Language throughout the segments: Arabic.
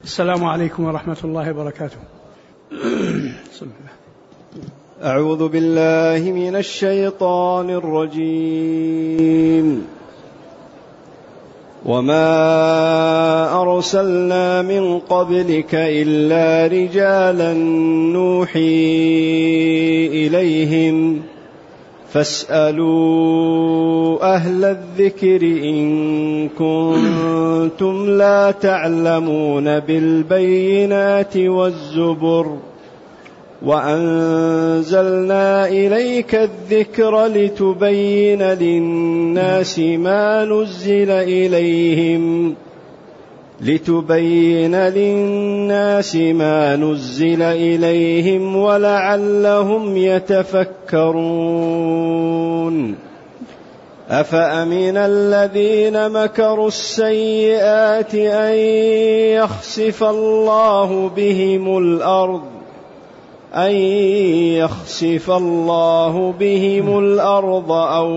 السلام عليكم ورحمة الله وبركاته. أعوذ بالله من الشيطان الرجيم. وما أرسلنا من قبلك إلا رجالا نوحي إليهم فاسألوا أهل الذكر إن كنتم لا تعلمون بالبينات والزبر وأنزلنا إليك الذكر لتبين للناس ما نزل إليهم ولعلهم يتفكرون. أفأمن الذين مكروا السيئات أن يخسف الله بهم الأرض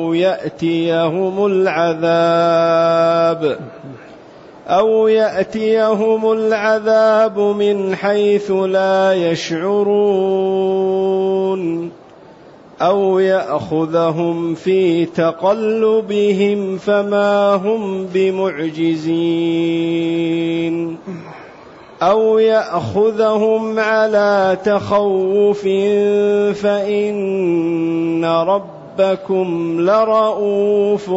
أو يأتيهم العذاب من حيث لا يشعرون أو يأخذهم في تقلبهم فما هم بمعجزين أو يأخذهم على تخوف فإن ربكم لرؤوف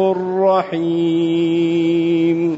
رحيم.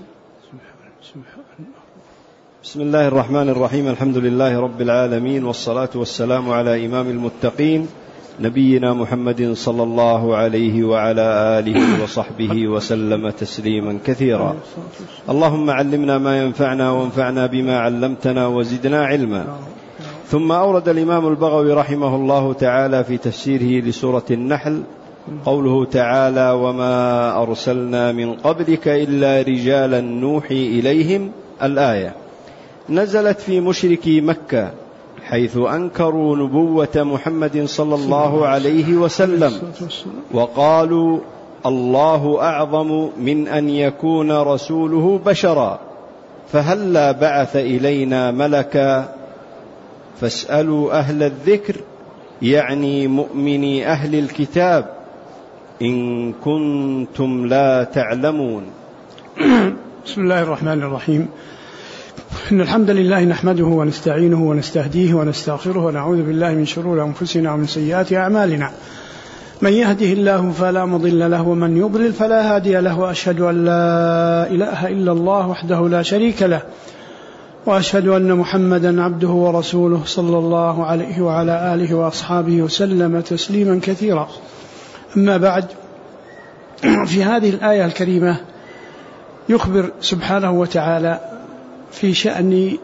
بسم الله الرحمن الرحيم. الحمد لله رب العالمين، والصلاة والسلام على إمام المتقين نبينا محمد صلى الله عليه وعلى آله وصحبه وسلم تسليما كثيرا. اللهم علمنا ما ينفعنا وانفعنا بما علمتنا وزدنا علما. ثم أورد الإمام البغوي رحمه الله تعالى في تفسيره لسورة النحل قوله تعالى: وما أرسلنا من قبلك إلا رجالا نوحي إليهم. الآية نزلت في مشركي مكة حيث أنكروا نبوة محمد صلى الله عليه وسلم وقالوا: الله أعظم من أن يكون رسوله بشرا، فهلا بعث إلينا ملكا. فاسألوا أهل الذكر، يعني مؤمني أهل الكتاب، إن كنتم لا تعلمون. بسم الله الرحمن الرحيم. إن الحمد لله نحمده ونستعينه ونستهديه ونستغفره ونعوذ بالله من شرور أنفسنا ومن سيئات أعمالنا. من يهده الله فلا مضل له ومن يضلل فلا هادي له، وأشهد أن لا إله إلا الله وحده لا شريك له، وأشهد أن محمدا عبده ورسوله صلى الله عليه وعلى آله وأصحابه وسلم تسليما كثيرا. أما بعد، في هذه الآية الكريمة يخبر سبحانه وتعالى في شأن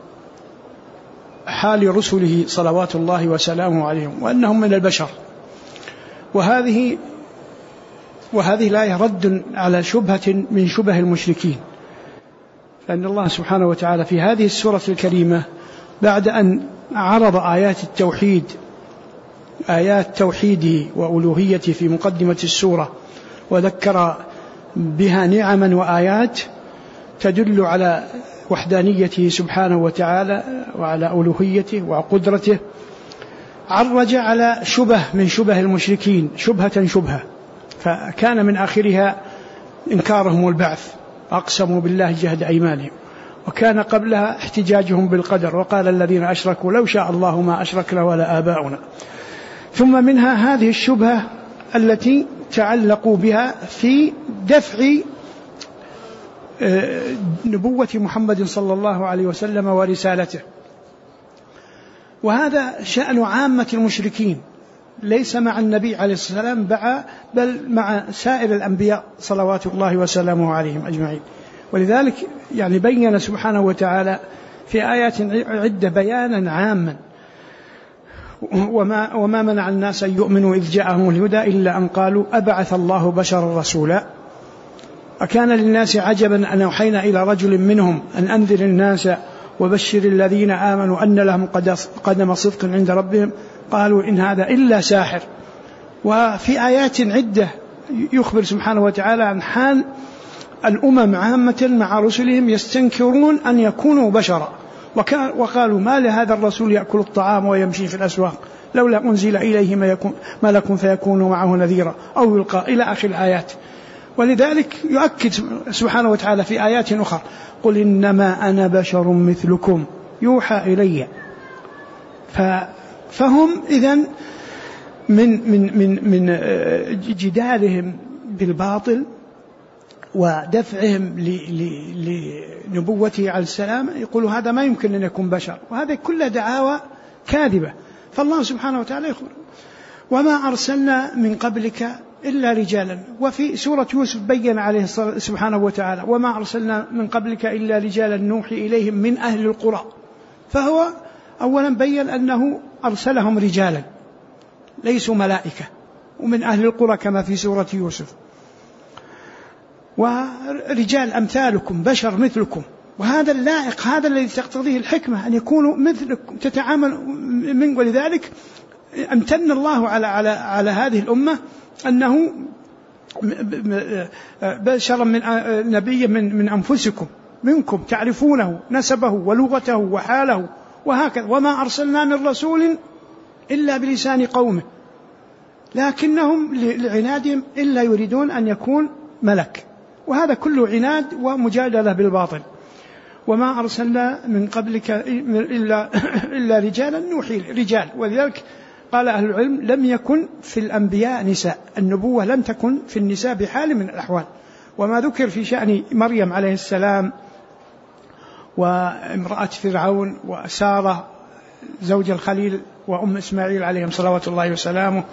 حال رسله صلوات الله وسلامه عليهم، وأنهم من البشر. وهذه الآية رد على شبهة من شبه المشركين، لأن الله سبحانه وتعالى في هذه السورة الكريمة بعد أن عرض آيات توحيده وألوهيته في مقدمة السورة، وذكر بها نعما وآيات تدل على وحدانيته سبحانه وتعالى وعلى ألوهيته وقدرته، عرج على شبه من شبه المشركين، شبهة، فكان من آخرها إنكارهم البعث، أقسموا بالله جهد أيمانهم، وكان قبلها احتجاجهم بالقدر، وقال الذين أشركوا لو شاء الله ما أشركنا ولا آباؤنا. ثم منها هذه الشبهة التي تعلقوا بها في دفع نبوة محمد صلى الله عليه وسلم ورسالته. وهذا شأن عامة المشركين، ليس مع النبي عليه السلام بل مع سائر الأنبياء صلوات الله وسلامه عليهم أجمعين. ولذلك بين سبحانه وتعالى في آيات عدة بيانا عاما: وما منع الناس أن يؤمنوا إذ جاءهم الهدى إلا أن قالوا أبعث الله بشرا رسولا. أكان للناس عجبا أن أوحينا إلى رجل منهم أن أنذر الناس وبشر الذين آمنوا أن لهم قدم صدق عند ربهم، قالوا إن هذا إلا ساحر. وفي آيات عدة يخبر سبحانه وتعالى عن حال الأمم عامة مع رسلهم، يستنكرون أن يكونوا بشرا، وقالوا ما لهذا الرسول يأكل الطعام ويمشي في الأسواق لولا أنزل إليه ملك فيكون معه نذيرا أو يلقى إلى آخر الآيات. ولذلك يؤكد سبحانه وتعالى في آيات أخرى قل إنما أنا بشر مثلكم يوحى إلي. فهم إذن من جدالهم بالباطل ودفعهم لنبوته عليه السلام يقولوا هذا ما يمكن أن يكون بشر، وهذا كل دعاوى كاذبة. فالله سبحانه وتعالى يقول وما أرسلنا من قبلك إلا رجالا. وفي سورة يوسف بين عليه سبحانه وتعالى وما أرسلنا من قبلك إلا رجالا نوحي إليهم من أهل القرى. فهو أولا بين أنه أرسلهم رجالا ليسوا ملائكة ومن أهل القرى كما في سورة يوسف، ورجال أمثالكم بشر مثلكم. وهذا اللائق، هذا الذي تقتضيه الحكمة أن يكونوا مثلكم تتعامل من. ولذلك امتن الله على هذه الأمة أنه بشرا من نبي من أنفسكم منكم تعرفونه نسبه ولغته وحاله وهكذا. وما أرسلنا من رسول إلا بلسان قومه لكنهم لعنادهم إلا يريدون أن يكون ملك، وهذا كله عناد ومجادلة بالباطل. وما أرسلنا من قبلك إلا رجالا نوحي رجال. ولذلك قال أهل العلم لم يكن في الأنبياء نساء، النبوة لم تكن في النساء بحال من الأحوال. وما ذكر في شأن مريم عليه السلام وامرأة فرعون وسارة زوج الخليل وأم إسماعيل عليهم صلوات الله وسلامه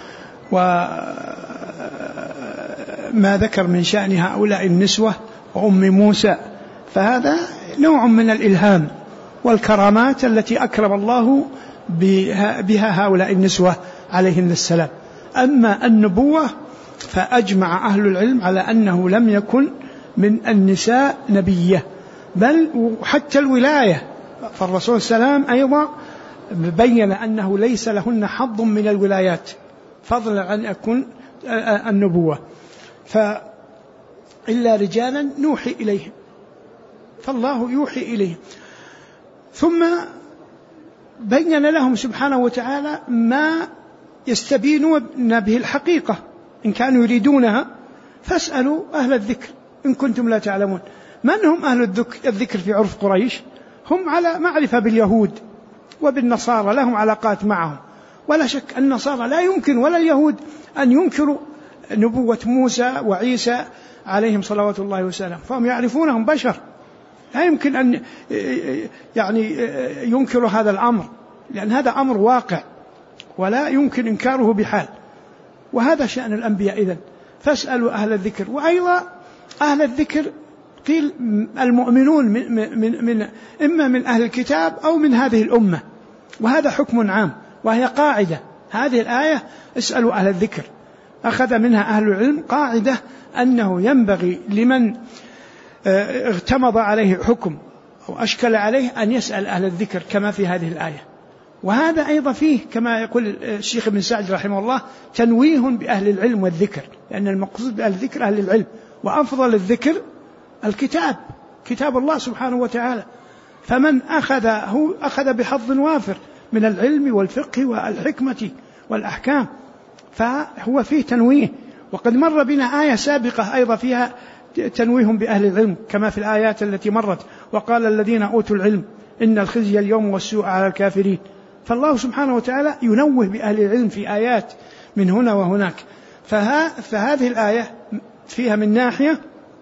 وما ذكر من شأن هؤلاء النسوة وأم موسى، فهذا نوع من الإلهام والكرامات التي أكرم الله بها هؤلاء النسوة عليهن السلام. أما النبوة فأجمع أهل العلم على أنه لم يكن من النساء نبية، بل حتى الولاية، فالرسول السلام أيضا بين أنه ليس لهن حظ من الولايات فضلا عن يكون النبوة. فإلا رجالا نوحي إليهم، فالله يوحي إليهم. ثم بين لهم سبحانه وتعالى ما يستبينون به الحقيقة إن كانوا يريدونها فاسألوا أهل الذكر إن كنتم لا تعلمون. من هم أهل الذكر في عرف قريش؟ هم على معرفة باليهود وبالنصارى، لهم علاقات معهم، ولا شك النصارى لا يمكن ولا اليهود أن ينكروا نبوة موسى وعيسى عليهم صلوات الله وسلامه، فهم يعرفونهم بشر، لا يمكن أن ينكروا هذا الأمر، لأن هذا أمر واقع ولا يمكن إنكاره بحال. وهذا شأن الأنبياء إذن، فاسألوا أهل الذكر. وأيضا أهل الذكر قيل المؤمنون من إما من أهل الكتاب أو من هذه الأمة، وهذا حكم عام، وهي قاعدة. هذه الآية اسألوا أهل الذكر أخذ منها أهل العلم قاعدة أنه ينبغي لمن اغتمض عليه حكم أو أشكل عليه أن يسأل أهل الذكر كما في هذه الآية. وهذا أيضا فيه كما يقول الشيخ ابن سعد رحمه الله تنويه بأهل العلم والذكر، لأن المقصود بأهل الذكر أهل العلم، وأفضل الذكر الكتاب، كتاب الله سبحانه وتعالى. فمن أخذ بحظ وافر من العلم والفقه والحكمة والأحكام، فهو فيه تنويه. وقد مر بنا آية سابقة أيضا فيها تنويه بأهل العلم كما في الآيات التي مرت، وقال الذين أوتوا العلم إن الخزي اليوم والسوء على الكافرين. فالله سبحانه وتعالى ينوه بأهل العلم في آيات من هنا وهناك. فهذه الآية فيها من ناحية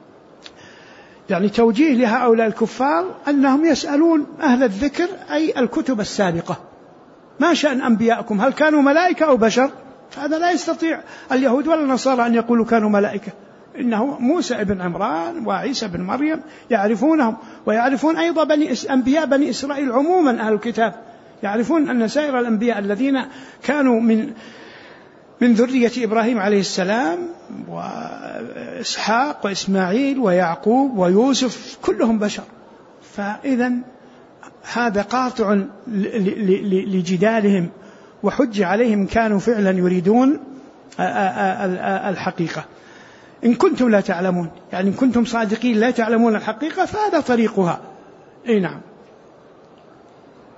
توجيه لهؤلاء الكفار أنهم يسألون أهل الذكر أي الكتب السابقة، ما شأن أنبياءكم، هل كانوا ملائكة أو بشر؟ هذا لا يستطيع اليهود ولا النصارى أن يقولوا كانوا ملائكة، إنه موسى ابن عمران وعيسى بن مريم يعرفونهم، ويعرفون أيضا أنبياء بني إسرائيل عموما. أهل الكتاب يعرفون أن سائر الأنبياء الذين كانوا من ذرية إبراهيم عليه السلام وإسحاق وإسماعيل ويعقوب ويوسف كلهم بشر. فإذا هذا قاطع لجدالهم وحج عليهم كانوا فعلا يريدون الحقيقة. إن كنتم لا تعلمون، إن كنتم صادقين لا تعلمون الحقيقة فهذا طريقها. أي نعم.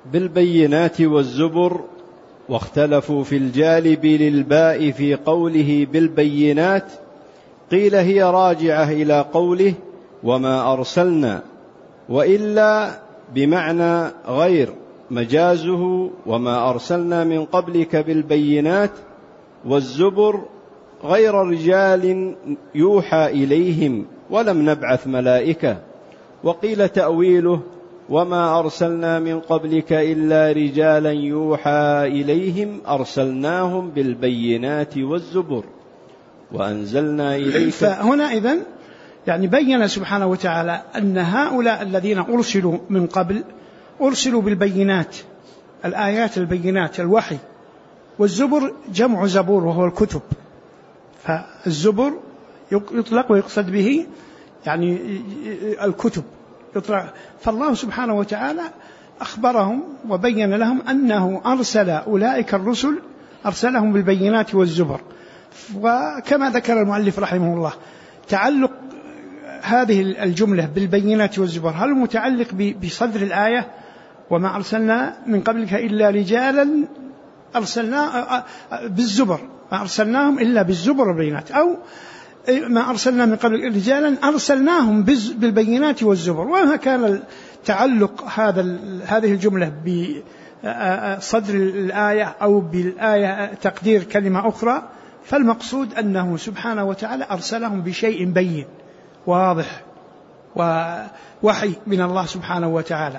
بالبينات والزبر، واختلفوا في الجالب للباء في قوله بالبينات، قيل هي راجعة إلى قوله وما أرسلنا، وإلا بمعنى غير، مجازه وما أرسلنا من قبلك بالبينات والزبر غير رجال يوحى إليهم ولم نبعث ملائكة. وقيل تأويله وما أرسلنا من قبلك إلا رجالا يوحى إليهم أرسلناهم بالبينات والزبر وأنزلنا إليك. فهنا إذن يعني بين سبحانه وتعالى أن هؤلاء الذين أرسلوا من قبل أرسلوا بالبينات، الآيات البينات الوحي، والزبر جمع زبور وهو الكتب، فالزبر يطلق ويقصد به يعني الكتب يطلق. فالله سبحانه وتعالى أخبرهم وبين لهم أنه أرسل أولئك الرسل أرسلهم بالبينات والزبر. وكما ذكر المؤلف رحمه الله تعلق هذه الجملة بالبينات والزبر هل متعلق بصدر الآية وما أرسلنا من قبلك إلا رجالا أرسلنا بالزبر ما أرسلناهم إلا بالزبر والبينات، أو ما أرسلنا من قبل رجالا أرسلناهم بالبينات والزبر. وما كان تعلق هذه الجملة بصدر الآية أو بالآية تقدير كلمة أخرى، فالمقصود أنه سبحانه وتعالى أرسلهم بشيء بين واضح ووحي من الله سبحانه وتعالى.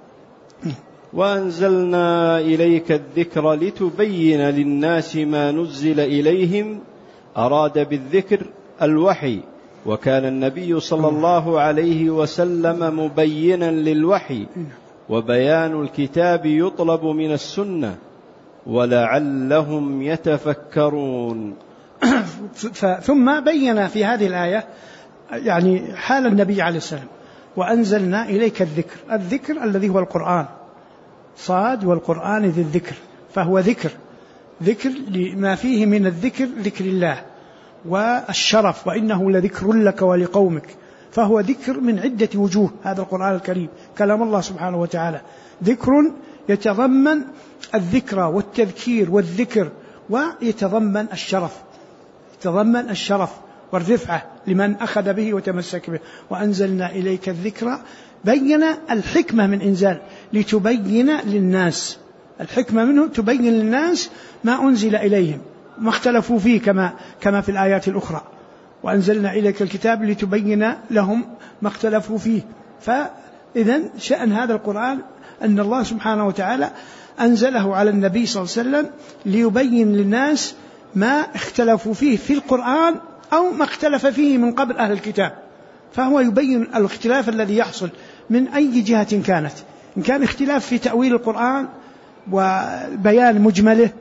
وأنزلنا إليك الذكر لتبين للناس ما نزل إليهم، أراد بالذكر الوحي، وكان النبي صلى الله عليه وسلم مبينا للوحي، وبيان الكتاب يطلب من السنة ولعلهم يتفكرون. ثم بين في هذه الآية يعني حال النبي عليه السلام. وأنزلنا إليك الذكر الذي هو القرآن، صاد والقرآن ذي الذكر، فهو ذكر لما فيه من الذكر، ذكر الله والشرف، وإنه لذكر لك ولقومك، فهو ذكر من عدة وجوه. هذا القرآن الكريم كلام الله سبحانه وتعالى ذكر يتضمن الذكر والتذكير والذكر، ويتضمن الشرف والرفعة لمن أخذ به وتمسك به. وأنزلنا إليك الذكر، بين الحكمة من إنزال لتبين للناس، الحكمة منه تبين للناس ما أنزل إليهم ما اختلفوا فيه كما في الآيات الأخرى. وأنزلنا إليك الكتاب لتبين لهم ما اختلفوا فيه. فإذن شأن هذا القرآن أن الله سبحانه وتعالى أنزله على النبي صلى الله عليه وسلم ليبين للناس ما اختلفوا فيه في القرآن أو ما اختلف فيه من قبل أهل الكتاب، فهو يبين الاختلاف الذي يحصل من أي جهة كانت، إن كان اختلاف في تأويل القرآن وبيان مجمله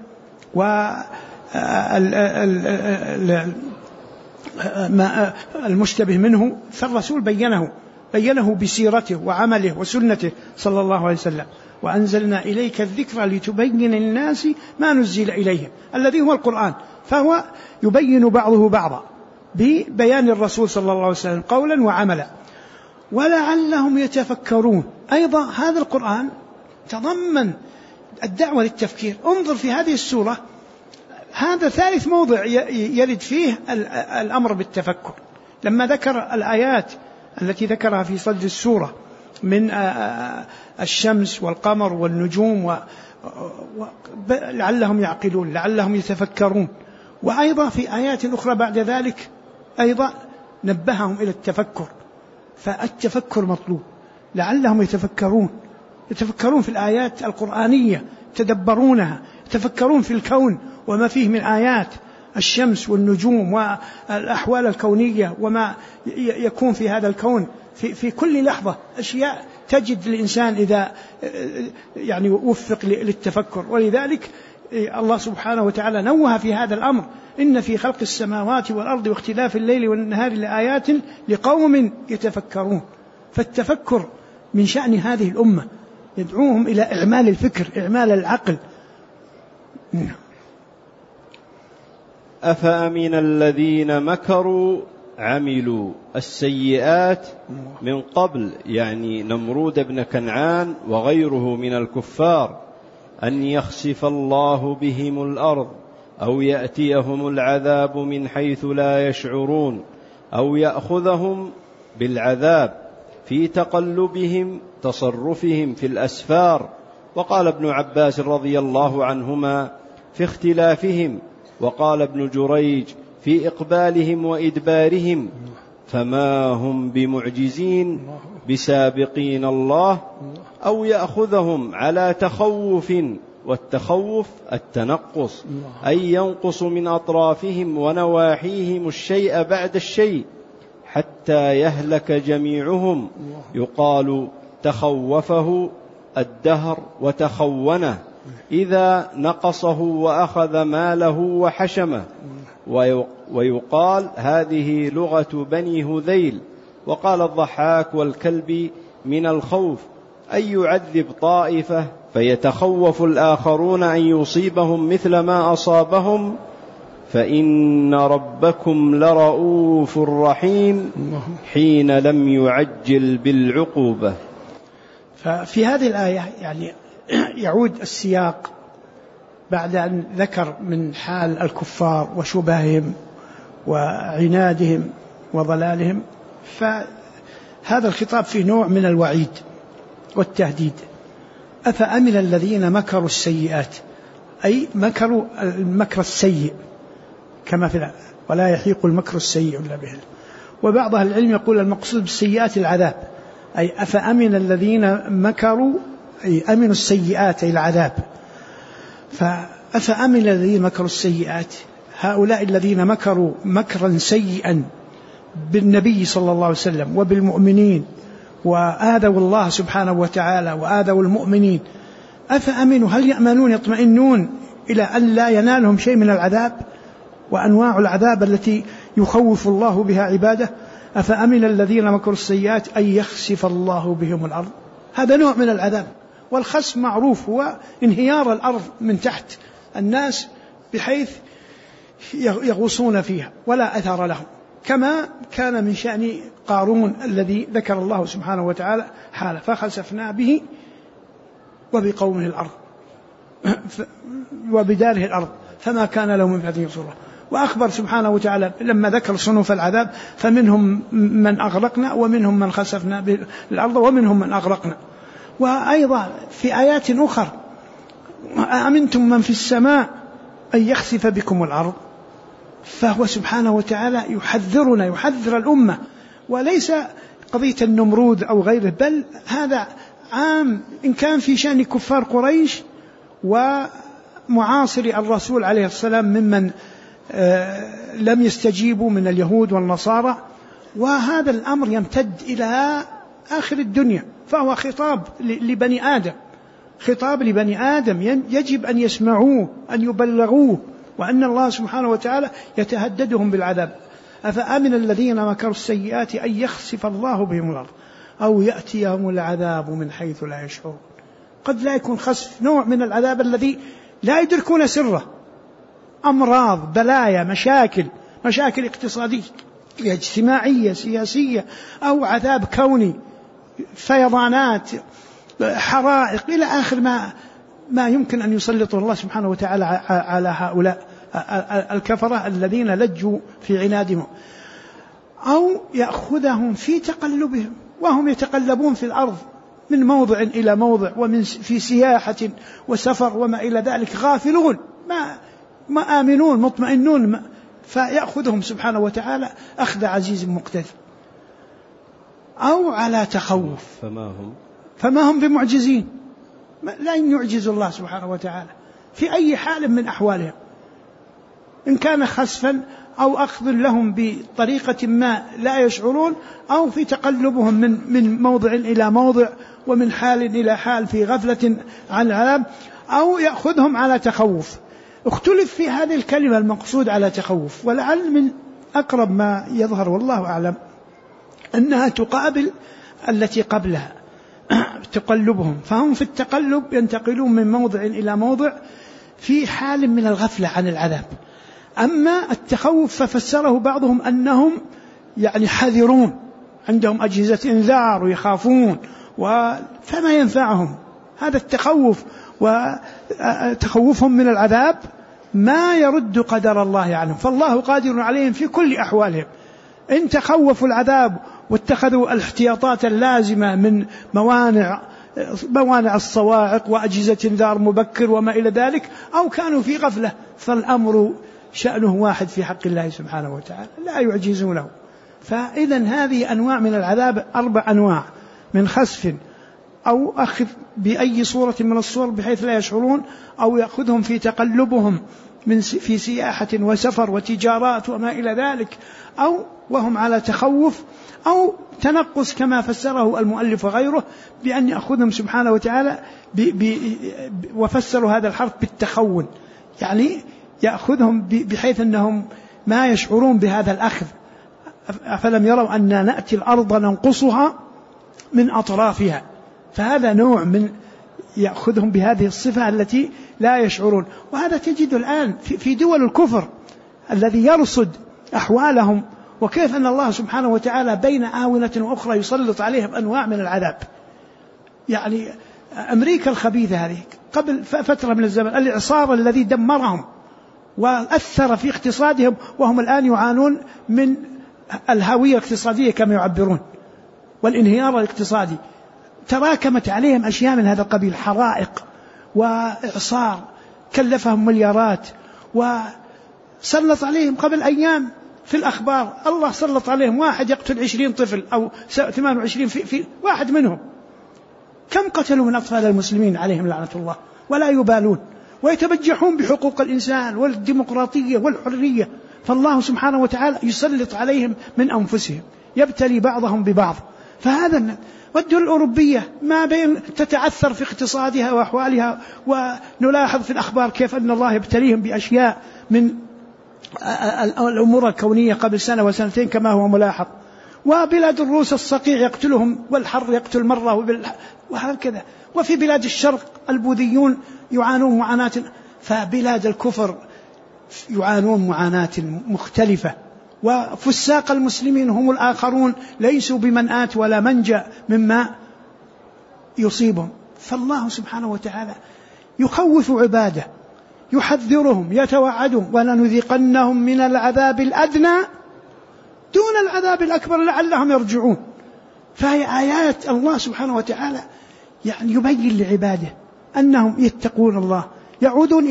والمشتبه منه، فالرسول بينه بسيرته وعمله وسنته صلى الله عليه وسلم. وأنزلنا إليك الذكر لتبين للناس ما نزل إليهم، الذي هو القرآن، فهو يبين بعضه بعضا ببيان الرسول صلى الله عليه وسلم قولا وعملا. ولعلهم يتفكرون، أيضا هذا القرآن تضمن الدعوة للتفكير. انظر في هذه السورة، هذا ثالث موضع يرد فيه الأمر بالتفكر، لما ذكر الآيات التي ذكرها في صدر السورة من الشمس والقمر والنجوم لعلهم يعقلون لعلهم يتفكرون. وأيضا في آيات أخرى بعد ذلك أيضا نبههم إلى التفكر، فالتفكر مطلوب، لعلهم يتفكرون في الآيات القرآنية، تدبرونها، يتفكرون في الكون وما فيه من آيات الشمس والنجوم والأحوال الكونية وما يكون في هذا الكون في كل لحظة أشياء تجد الإنسان إذا يعني وفق للتفكر. ولذلك الله سبحانه وتعالى نوه في هذا الأمر: إن في خلق السماوات والأرض واختلاف الليل والنهار لآيات لقوم يتفكرون. فالتفكر من شأن هذه الأمة، يدعوهم إلى إعمال الفكر، إعمال العقل. أفأمن الذين مكروا عملوا السيئات من قبل، يعني نمرود بن كنعان وغيره من الكفار، أن يخسف الله بهم الأرض أو يأتيهم العذاب من حيث لا يشعرون أو يأخذهم بالعذاب في تقلبهم تصرفهم في الأسفار. وقال ابن عباس رضي الله عنهما في اختلافهم، وقال ابن جريج في إقبالهم وإدبارهم: فما هم بمعجزين بسابقين الله، أو يأخذهم على تخوف، والتخوف التنقص، أي ينقص من أطرافهم ونواحيهم الشيء بعد الشيء حتى يهلك جميعهم، يقال تخوفه الدهر وتخونه إذا نقصه وأخذ ماله وحشمه. ويقال هذه لغة بني هذيل. وقال الضحاك: والكلب من الخوف، أي يعذب طائفة فيتخوف الآخرون أن يصيبهم مثل ما أصابهم، فإن ربكم لرؤوف رحيم حين لم يعجل بالعقوبة. ففي هذه الآية يعني يعود السياق بعد أن ذكر من حال الكفار وشبههم وعنادهم وضلالهم، فهذا الخطاب فيه نوع من الوعيد والتهديد. أفأمن الذين مكروا السيئات، أي مكروا المكر السيء كما في الآية: ولا يحيق المكر السيء إلا به. وبعض أهل العلم يقول المقصود بالسيئات العذاب، أي أفأمن الذين مكروا، أي أمنوا السيئات أي العذاب. فأفأمن الذين مكروا السيئات، هؤلاء الذين مكروا مكرا سيئا بالنبي صلى الله عليه وسلم وبالمؤمنين وآذوا الله سبحانه وتعالى وآذوا المؤمنين، أفأمنوا، هل يأمنون يطمئنون إلى أن لا ينالهم شيء من العذاب وأنواع العذاب التي يخوف الله بها عباده؟ أفأمن الذين مكروا السيئات أن يخسف الله بهم الأرض. هذا نوع من العذاب، والخسف معروف هو انهيار الأرض من تحت الناس بحيث يغوصون فيها ولا أثر لهم، كما كان من شأن قارون الذي ذكر الله سبحانه وتعالى حاله: فخسفنا به وبقومه الأرض وبداره الأرض فما كان له من فئة ينصره. وأخبر سبحانه وتعالى لما ذكر صنوف العذاب: فمنهم من أغرقنا ومنهم من خسفنا بالأرض ومنهم من أغرقنا. وأيضا في آيات أخرى: أأمنتم من في السماء أن يخسف بكم الأرض. فهو سبحانه وتعالى يحذرنا، يحذر الأمة، وليس قضية النمرود أو غيره، بل هذا عام إن كان في شأن كفار قريش ومعاصر الرسول عليه السلام ممن لم يستجيبوا من اليهود والنصارى، وهذا الأمر يمتد إلى آخر الدنيا. فهو خطاب لبني آدم، خطاب لبني آدم يجب أن يسمعوه، أن يبلغوه، وأن الله سبحانه وتعالى يتهددهم بالعذاب. أفأمن الذين مكروا السيئات أن يخسف الله بهم الأرض أو يأتيهم العذاب من حيث لا يشعرون. قد لا يكون خسف نوع من العذاب الذي لا يدركون سره، أمراض، بلايا، مشاكل اقتصادية، اجتماعية، سياسية، أو عذاب كوني، فيضانات، حرائق، إلى آخر ما يمكن أن يسلطه الله سبحانه وتعالى على هؤلاء الكفرة الذين لجوا في عنادهم، أو يأخذهم في تقلبهم وهم يتقلبون في الأرض من موضع إلى موضع، ومن في سياحة وسفر وما إلى ذلك، غافلون ما آمنون مطمئنون، فيأخذهم سبحانه وتعالى أخذ عزيز مقتدر، أو على تخوف فما هم بمعجزين، لا يعجز الله سبحانه وتعالى في أي حال من أحوالهم، إن كان خسفا أو أخذ لهم بطريقة ما لا يشعرون، أو في تقلبهم من موضع إلى موضع ومن حال إلى حال في غفلة عن العذاب، أو يأخذهم على تخوف. اختلف في هذه الكلمة المقصود على تخوف، ولعل من أقرب ما يظهر والله أعلم أنها تقابل التي قبلها تقلبهم، فهم في التقلب ينتقلون من موضع إلى موضع في حال من الغفلة عن العذاب. أما التخوف ففسره بعضهم أنهم يعني حذرون، عندهم أجهزة إنذار ويخافون، فما ينفعهم هذا التخوف، وتخوفهم من العذاب ما يرد قدر الله عنهم، فالله قادر عليهم في كل أحوالهم. إن تخوفوا العذاب واتخذوا الاحتياطات اللازمة من موانع الصواعق وأجهزة انذار مبكر وما إلى ذلك، أو كانوا في غفلة، فالأمر شأنه واحد في حق الله سبحانه وتعالى، لا يعجزونه. فإذا هذه أنواع من العذاب 4 أنواع: من خسف، أو أخذ بأي صورة من الصور بحيث لا يشعرون، أو يأخذهم في تقلبهم في سياحة وسفر وتجارات وما إلى ذلك، أو وهم على تخوف، أو تنقص كما فسره المؤلف وغيره بأن يأخذهم سبحانه وتعالى وفسروا هذا الحرف بالتخون، يعني يأخذهم بحيث أنهم ما يشعرون بهذا الأخذ. أفلم يروا أن نأتي الأرض ننقصها من أطرافها، فهذا نوع من يأخذهم بهذه الصفة التي لا يشعرون. وهذا تجد الآن في دول الكفر الذي يرصد أحوالهم، وكيف أن الله سبحانه وتعالى بين آونة وأخرى يسلط عليهم أنواع من العذاب. يعني أمريكا الخبيثة هذه قبل فترة من الزمن، الإعصار الذي دمرهم وأثر في اقتصادهم، وهم الآن يعانون من الهوية الاقتصادية كما يعبرون، والانهيار الاقتصادي. تراكمت عليهم أشياء من هذا القبيل، حرائق وإعصار كلفهم مليارات، وسلط عليهم قبل أيام في الأخبار الله سلط عليهم واحد يقتل 20 طفل أو 28 في واحد منهم. كم قتلوا من أطفال المسلمين عليهم لعنة الله، ولا يبالون، ويتبجحون بحقوق الإنسان والديمقراطية والحرية. فالله سبحانه وتعالى يسلط عليهم من أنفسهم، يبتلي بعضهم ببعض. فهذا والدول الأوروبية ما بين تتعثر في اقتصادها وأحوالها، ونلاحظ في الأخبار كيف أن الله يبتليهم بأشياء من الأمور الكونية قبل سنة وسنتين كما هو ملاحظ. وبلاد الروس الصقيع يقتلهم، والحر يقتل مرة، وهكذا. وفي بلاد الشرق البوذيون يعانون معاناة، فبلاد الكفر يعانون معاناة مختلفة. وفساق المسلمين هم الآخرون ليسوا بمنآت ولا منجأ مما يصيبهم. فالله سبحانه وتعالى يخوف عباده، يحذرهم، يتوعدهم: ولنذيقنهم من العذاب الأدنى دون العذاب الأكبر لعلهم يرجعون. فهي آيات الله سبحانه وتعالى يعني يبين لعباده أنهم يتقون الله، يعودون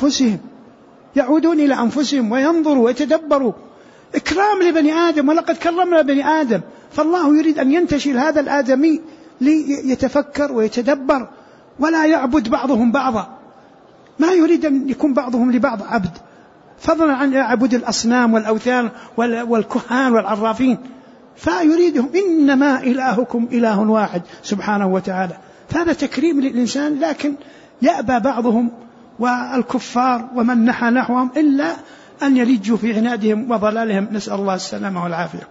إلى أنفسهم وينظروا ويتدبروا. إكرام لبني آدم، ولقد كرمنا بني آدم. فالله يريد أن ينتشل هذا الآدمي ليتفكر ويتدبر، ولا يعبد بعضهم بعضا، ما يريد أن يكون بعضهم لبعض عبد، فضلا عن يعبد الأصنام والأوثان والكهان والعرافين. فيريدهم: إنما إلهكم إله واحد سبحانه وتعالى. فهذا تكريم للإنسان، لكن يأبى بعضهم والكفار ومن نحى نحوهم إلا أن يلجوا في عنادهم وضلالهم، نسأل الله السلامة والعافية.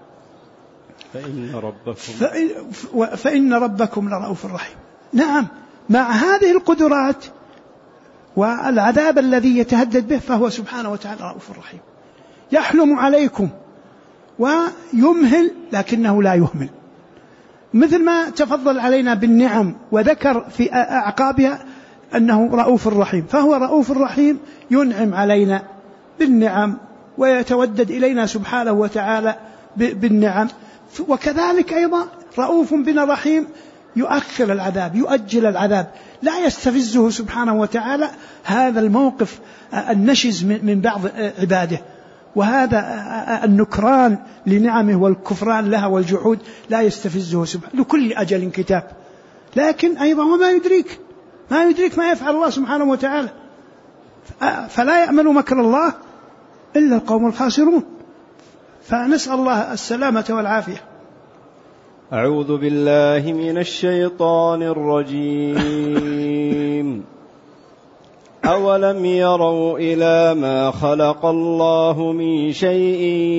فإن ربكم لرؤوف رحيم. نعم، مع هذه القدرات والعذاب الذي يتهدد به، فهو سبحانه وتعالى رؤوف رحيم. يحلم عليكم ويمهل، لكنه لا يهمل، مثل ما تفضل علينا بالنعم وذكر في أعقابها أنه رؤوف رحيم. فهو رؤوف رحيم، ينعم علينا بالنعم ويتودد إلينا سبحانه وتعالى بالنعم. وكذلك أيضا رؤوف بنا رحيم، يؤخر العذاب، يؤجل العذاب، لا يستفزه سبحانه وتعالى هذا الموقف النشز من بعض عباده. وهذا النكران لنعمه والكفران لها والجحود لا يستفزه سبحانه، لكل أجل كتاب. لكن أيضا وما يدريك ما يفعل الله سبحانه وتعالى. فلا يأمن مكر الله إلا القوم الخاسرون. فنسأل الله السلامة والعافية. أعوذ بالله من الشيطان الرجيم. أولم يروا إلى ما خلق الله من شيء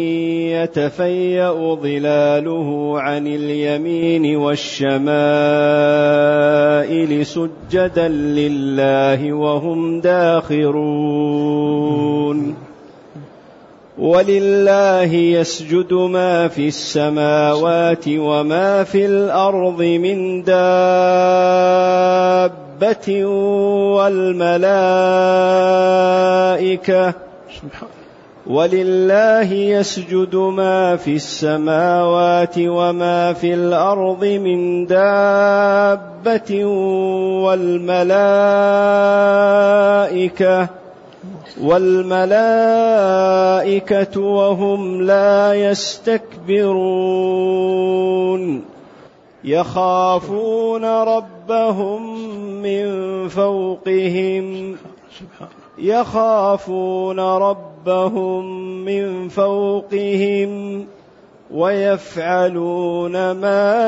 يتفيأ ظلاله عن اليمين والشمائل سجدا لله وهم داخرون ولله يسجد ما في السماوات وما في الأرض من دابة ولله يسجد ما في السماوات وما في الأرض من دابة والملائكة وهم لا يستكبرون يخافون ربهم من فوقهم ويفعلون ما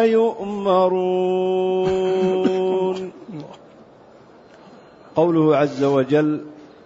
يؤمرون. قوله عز وجل: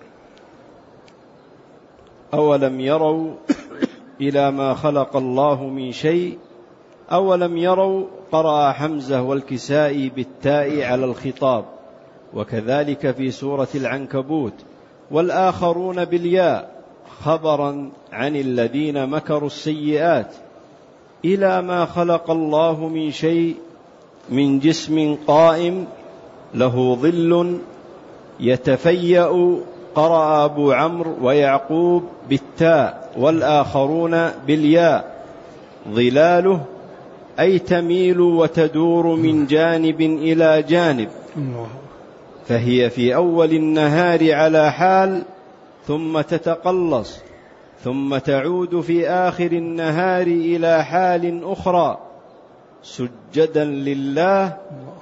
أولم يروا إلى ما خلق الله من شيء. أولم يروا قرأ حمزة والكسائي بالتاء على الخطاب، وكذلك في سورة العنكبوت، والآخرون بالياء خبرا عن الذين مكروا السيئات. إلى ما خلق الله من شيء من جسم قائم له ظل يتفيأ. قرأ أبو عمرو ويعقوب بالتاء والآخرون بالياء. ظلاله أي تميل وتدور من جانب إلى جانب، فهي في أول النهار على حال ثم تتقلص ثم تعود في آخر النهار إلى حال أخرى سجدا لله.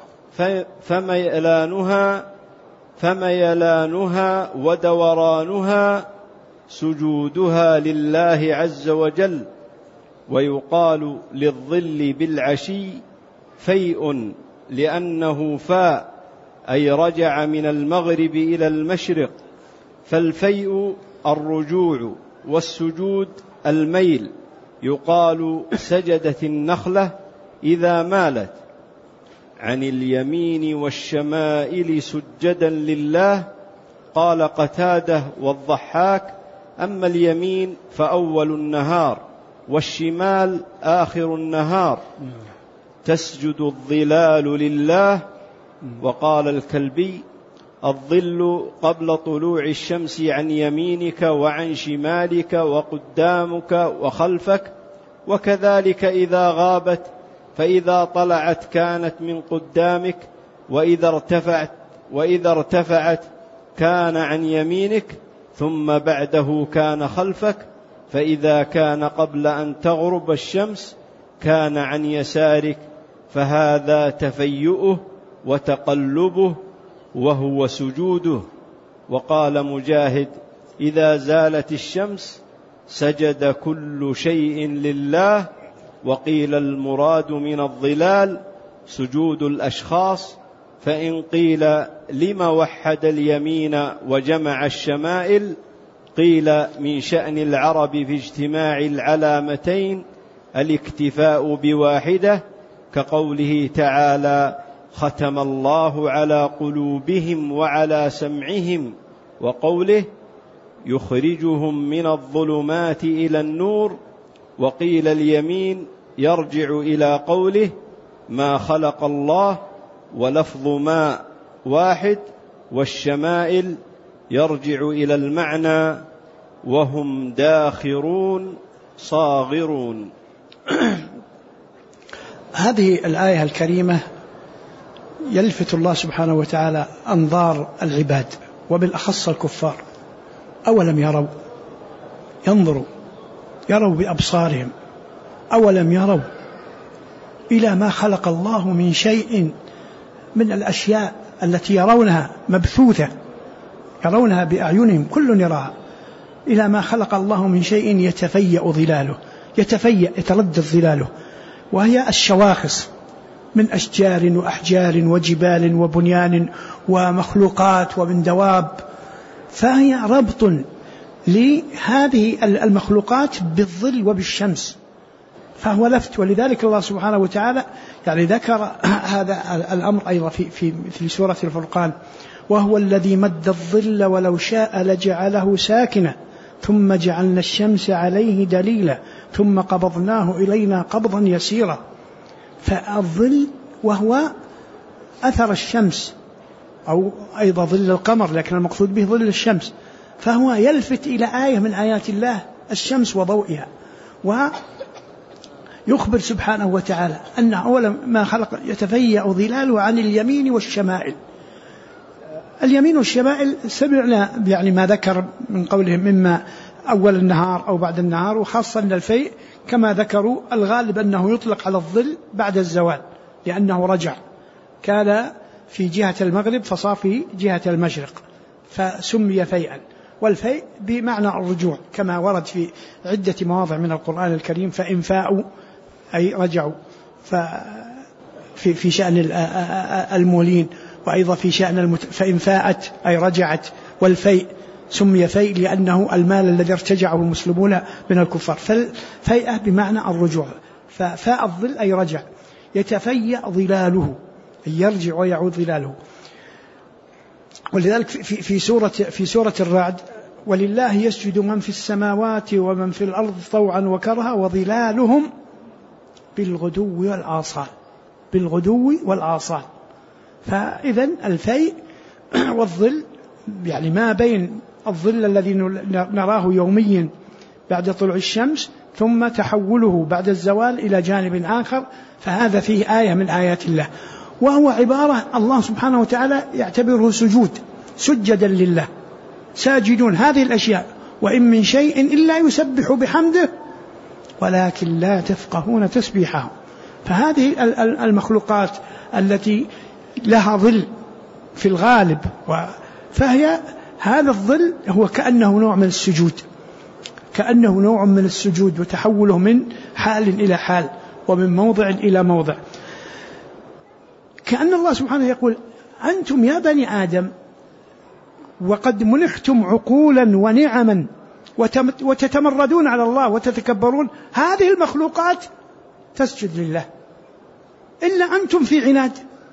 فميلانها ودورانها سجودها لله عز وجل. ويقال للظل بالعشي فيء لأنه فاء، أي رجع من المغرب إلى المشرق، فالفيء الرجوع والسجود الميل. يقال سجدت النخلة إذا مالت. عن اليمين والشمائل سجدا لله. قال قتادة والضحاك: أما اليمين فأول النهار، والشمال آخر النهار، تسجد الظلال لله. وقال الكلبي: الظل قبل طلوع الشمس عن يمينك وعن شمالك وقدامك وخلفك، وكذلك إذا غابت، فإذا طلعت كانت من قدامك، وإذا ارتفعت كان عن يمينك، ثم بعده كان خلفك، فإذا كان قبل أن تغرب الشمس كان عن يسارك، فهذا تفيؤه وتقلبه وهو سجوده. وقال مجاهد: إذا زالت الشمس سجد كل شيء لله. وقيل المراد من الظلال سجود الأشخاص. فإن قيل لم وحد اليمين وجمع الشمائل، قيل من شأن العرب في اجتماع العلامتين الاكتفاء بواحدة، كقوله تعالى: ختم الله على قلوبهم وعلى سمعهم، وقوله: يخرجهم من الظلمات إلى النور. وقيل اليمين يرجع إلى قوله: ما خلق الله، ولفظ ما واحد. والشمائل يرجع إلى المعنى: وهم داخرون صاغرون. هذه الآية الكريمة يلفت الله سبحانه وتعالى أنظار العباد وبالأخص الكفار. أولم يروا، يروا بأبصارهم. أولم يروا إلى ما خلق الله من شيء من الأشياء التي يرونها مبثوثة، يرونها بأعينهم، كل يراها. إلى ما خلق الله من شيء يتفيأ ظلاله، يتردد ظلاله، وهي الشواخص من أشجار وأحجار وجبال وبنيان ومخلوقات ومن دواب، فهي ربط لهذه المخلوقات بالظل وبالشمس، فهو لفت. ولذلك الله سبحانه وتعالى يعني ذكر هذا الأمر أيضا في سورة الفرقان: وهو الذي مد الظل ولو شاء لجعله ساكنا ثم جعلنا الشمس عليه دليلا ثم قبضناه إلينا قبضا يسيرا. فالظل وهو أثر الشمس أو أيضا ظل القمر، لكن المقصود به ظل الشمس، فهو يلفت إلى آية من آيات الله الشمس وضوئها. ويخبر سبحانه وتعالى أن أول ما خلق يتفيأ ظلاله عن اليمين والشمائل. اليمين والشمائل سمعنا يعني ما ذكر من قولهم مما أول النهار أو بعد النهار، وخاصة أن الفيء كما ذكروا الغالب أنه يطلق على الظل بعد الزوال لأنه رجع، كان في جهة المغرب فصار في جهة المشرق فسمي فيئا. والفيء بمعنى الرجوع كما ورد في عدة مواضع من القرآن الكريم، فإن فاءوا أي رجعوا في شأن المولين، وأيضا في شأن فإن فاءت أي رجعت. والفيء سمي فيء لأنه المال الذي ارتجعه المسلمون من الكفار، فالفيئة بمعنى الرجوع. ففاء الظل أي رجع. يتفيأ ظلاله أي يرجع ويعود ظلاله. ولذلك في سورة الرعد ولله يسجد من في السماوات ومن في الأرض طوعا وكرها وظلالهم بالغدو والآصال، بالغدو والآصال. فإذن الفيء والظل يعني ما بين الظل الذي نراه يوميا بعد طلوع الشمس ثم تحوله بعد الزوال إلى جانب آخر، فهذا فيه آية من آيات الله، وهو عبارة الله سبحانه وتعالى يعتبره سجدا لله، ساجدون هذه الأشياء، وإن من شيء إلا يسبح بحمده ولكن لا تفقهون تسبيحه. فهذه المخلوقات التي لها ظل في الغالب، فهي هذا الظل هو كأنه نوع من السجود، كأنه نوع من السجود وتحوله من حال إلى حال ومن موضع إلى موضع. كأن الله سبحانه يقول أنتم يا بني آدم وقد منحتم عقولا ونعما وتتمردون على الله وتتكبرون، هذه المخلوقات تسجد لله إلا أنتم في عناد.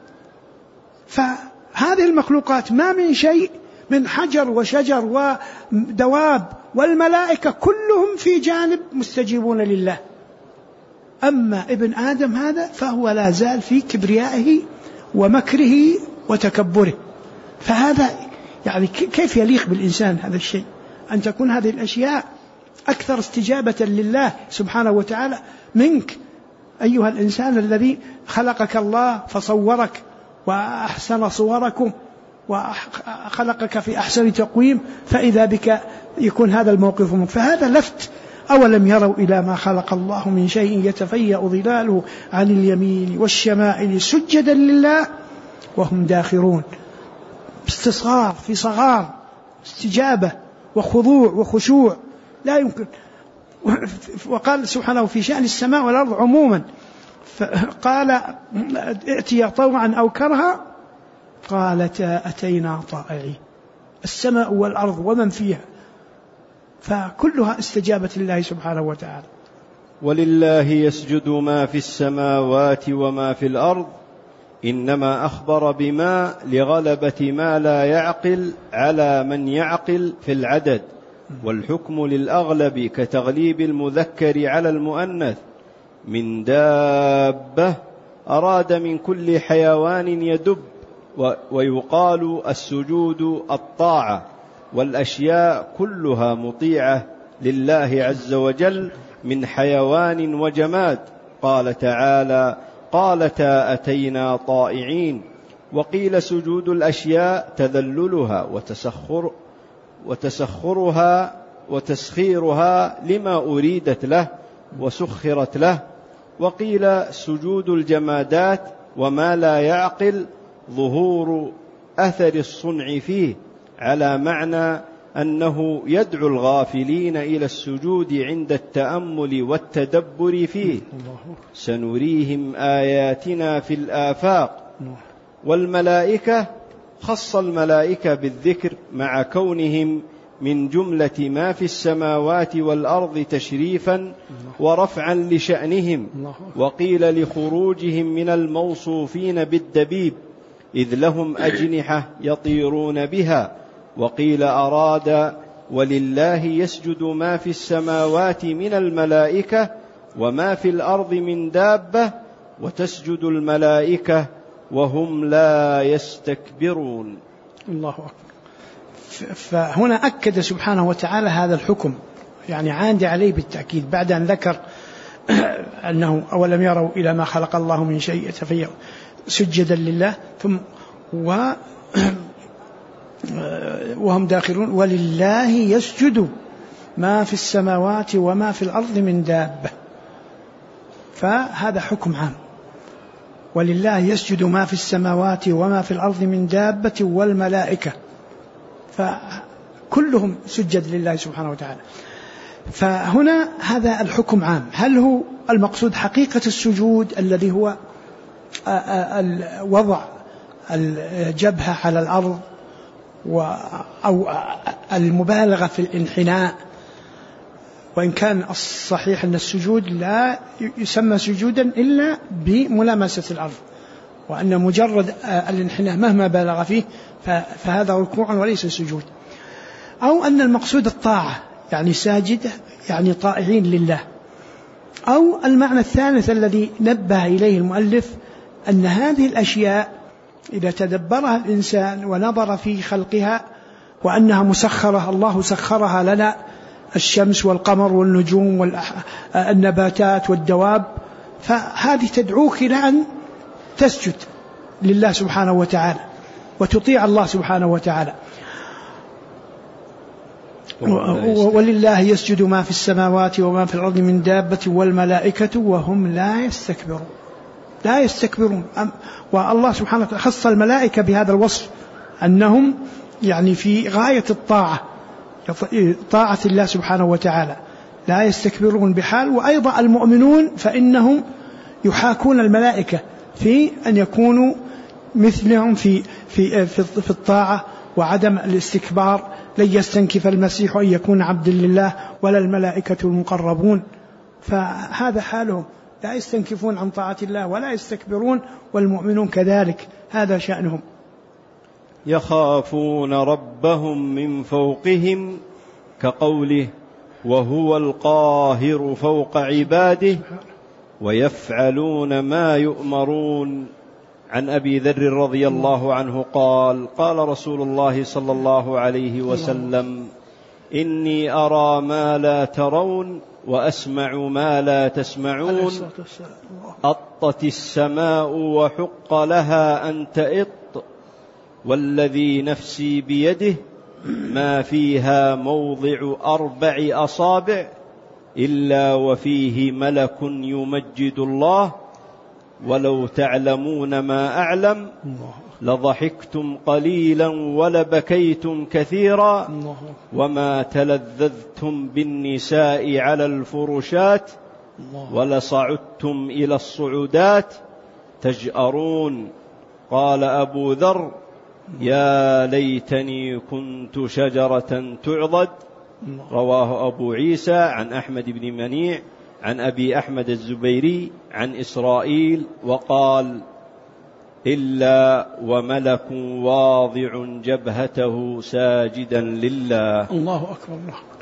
فهذه المخلوقات ما من شيء من حجر وشجر ودواب والملائكة كلهم في جانب مستجيبون لله. أما ابن آدم هذا فهو لا زال في كبريائه ومكره وتكبره. فهذا يعني كيف يليق بالإنسان هذا الشيء، أن تكون هذه الأشياء أكثر استجابة لله سبحانه وتعالى منك أيها الإنسان الذي خلقك الله فصورك وأحسن صوركم وخلقك في أحسن تقويم، فإذا بك يكون هذا الموقف منك. فهذا لفت. أولم يروا إلى ما خلق الله من شيء يتفيأ ظلاله عن اليمين والشمائل سجدا لله وهم داخرون. استصغار في صغار، استجابة وخضوع وخشوع لا يمكن. وقال سبحانه في شأن السماء والأرض عموما، قال ائتيا طوعا أو كرها قالتا أتينا طائعين. السماء والأرض ومن فيها فكلها استجابت لله سبحانه وتعالى. ولله يسجد ما في السماوات وما في الأرض، إنما أخبر بما لغلبة ما لا يعقل على من يعقل في العدد، والحكم للأغلب كتغليب المذكر على المؤنث. من دابة أراد من كل حيوان يدب، ويقال السجود الطاعة، والأشياء كلها مطيعة لله عز وجل من حيوان وجماد. قال تعالى قالتا أتينا طائعين. وقيل سجود الأشياء تذللها وتسخيرها لما أريدت له وسخرت له. وقيل سجود الجمادات وما لا يعقل ظهور أثر الصنع فيه، على معنى أنه يدعو الغافلين إلى السجود عند التأمل والتدبر فيه. سنريهم آياتنا في الآفاق. والملائكة خص الملائكة بالذكر مع كونهم من جملة ما في السماوات والأرض تشريفا ورفعا لشأنهم. وقيل لخروجهم من الموصوفين بالدبيب إذ لهم أجنحة يطيرون بها. وقيل أراد ولله يسجد ما في السماوات من الملائكة وما في الأرض من دابة وتسجد الملائكة وهم لا يستكبرون. الله أكبر. فهنا أكد سبحانه وتعالى هذا الحكم، يعني عاد عليه بالتأكيد بعد أن ذكر أنه أولم يروا إلى ما خلق الله من شيء سجدا لله ثم وهم داخلون ولله يسجد ما في السماوات وما في الأرض من دابة. فهذا حكم عام، ولله يسجد ما في السماوات وما في الأرض من دابة والملائكة، فكلهم سجد لله سبحانه وتعالى. فهنا هذا الحكم عام. هل هو المقصود حقيقة السجود الذي هو وضع الجبهة على الأرض أو المبالغة في الانحناء؟ وإن كان الصحيح أن السجود لا يسمى سجودا إلا بملامسة الأرض، وأن مجرد الانحناء مهما بالغ فيه فهذا ركوع وليس سجود. أو أن المقصود الطاعة، يعني ساجدة يعني طائعين لله. أو المعنى الثالث الذي نبه إليه المؤلف أن هذه الأشياء إذا تدبرها الإنسان ونظر في خلقها وأنها مسخرة، الله سخرها لنا، الشمس والقمر والنجوم والنباتات والدواب، فهذه تدعوك إلى أن تسجد لله سبحانه وتعالى وتطيع الله سبحانه وتعالى. ولله يسجد ما في السماوات وما في الأرض من دابة والملائكة وهم لا يستكبرون. لا يستكبرون. والله سبحانه وتعالى خص الملائكة بهذا الوصف أنهم يعني في غاية الطاعة، طاعة الله سبحانه وتعالى، لا يستكبرون بحال. وأيضا المؤمنون فإنهم يحاكون الملائكة في أن يكونوا مثلهم في الطاعة وعدم الاستكبار. لن يستنكف المسيح أن يكون عبد لله ولا الملائكة المقربون. فهذا حالهم، لا يستنكفون عن طاعة الله ولا يستكبرون، والمؤمنون كذلك هذا شأنهم. يخافون ربهم من فوقهم كقوله وهو القاهر فوق عباده ويفعلون ما يؤمرون. عن أبي ذر رضي الله عنه قال قال رسول الله صلى الله عليه وسلم إني أرى ما لا ترون وأسمع ما لا تسمعون. أطت السماء وحق لها أن تئط والذي نفسي بيده ما فيها موضع 4 أصابع إلا وفيه ملك يمجد الله ولو تعلمون ما أعلم لضحكتم قليلا ولبكيتم كثيرا وما تلذذتم بالنساء على الفرشات ولصعدتم إلى الصعودات تجأرون. قال أبو ذر يا ليتني كنت شجرة تعضد. رواه أبو عيسى عن أحمد بن منيع عن أبي أحمد الزبيري عن إسرائيل وقال إلا وملك واضع جبهته ساجدا لله. الله أكبر.